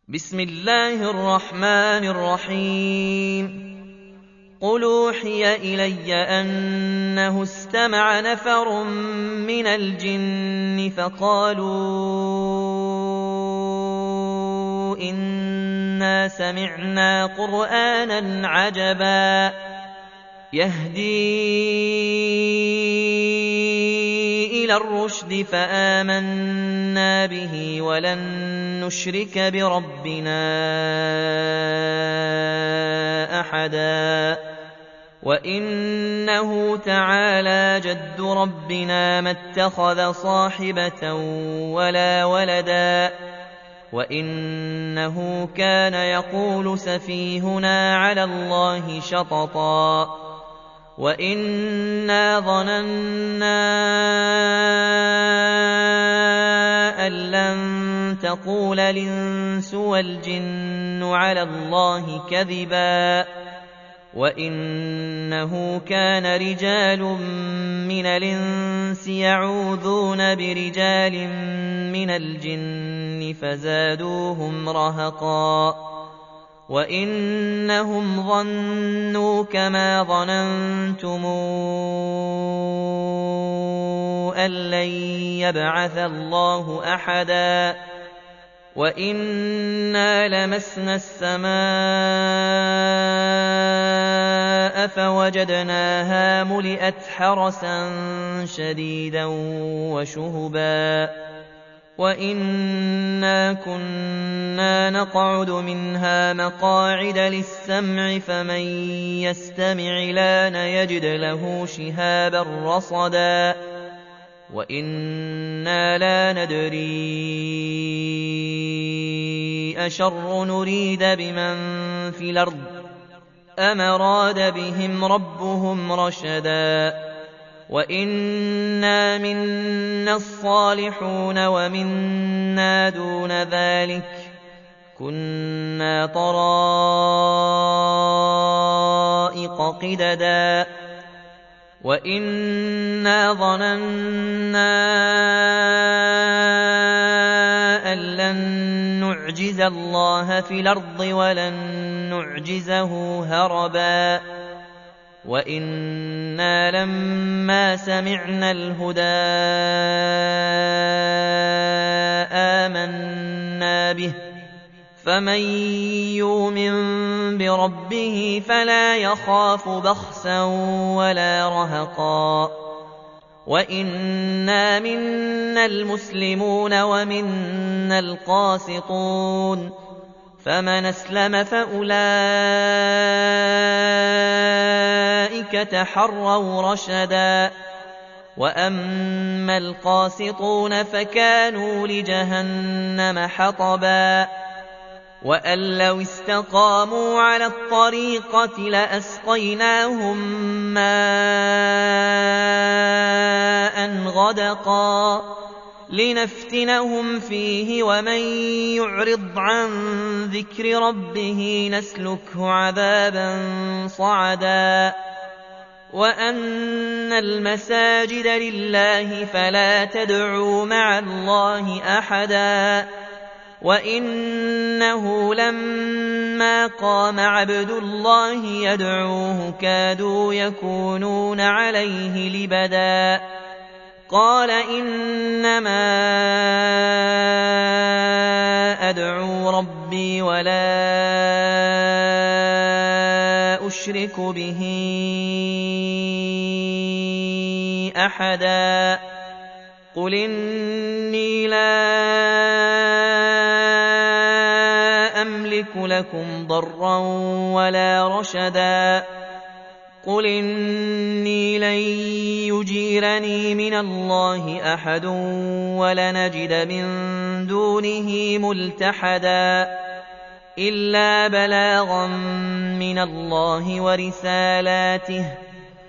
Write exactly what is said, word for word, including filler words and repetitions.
بسم الله الرحمن الرحيم قل أوحي إلي أنه استمع نفر من الجن فقالوا إنا سمعنا قرآنا عجبا يهدي إلى الرشد فآمنا به ولن نشرك بربنا أحدا وإنه تعالى جد ربنا ما اتخذ صاحبة ولا ولدا وإنه كان يقول سفيهنا على الله شططا وإنا ظننا أن لن تقول الإنس والجن على الله كذبا وإنه كان رجال من الإنس يعوذون برجال من الجن فزادوهم رهقا وإنهم ظنوا كما ظننتم أن لن يبعث الله أحدا وإنا لمسنا السماء فوجدناها ملئت حرسا شديدا وشهبا وإنا كنا نقعد منها مقاعد للسمع فمن يستمع لان يجد له شهابا رصدا وإنا لا ندري أشر نريد بمن في الأرض أم أراد بهم ربهم رشدا وإنا منا الصالحون ومنا دون ذلك كنا طرائق قددا وإنا ظننا أن لن نعجز الله في الأرض ولن نعجزه هربا وإنا لما سمعنا الهدى آمنا به فمن يؤمن بربه فلا يخاف بخسا ولا رهقا وإنا منا المسلمون ومنا القاسطون فمن أسلم فأولئك تحروا رشدا وأما القاسطون فكانوا لجهنم حطبا وأن لو استقاموا على الطريقة لأسقيناهم ماء غدقا لنفتنهم فيه ومن يعرض عن ذكر ربه نسلكه عذابا صعدا وأن المساجد لله فلا تدعوا مع الله أحدا وإنه لما قام عبد الله يدعوه كادوا يكونون عليه لبدا قال إنما أدعو ربي ولا أشرك به أحدا قل إني لا أملك لكم ضرا ولا رشدا قل إني لن يجيرني من الله أحد ولنجد من دونه ملتحدا إلا بلاغا من الله ورسالاته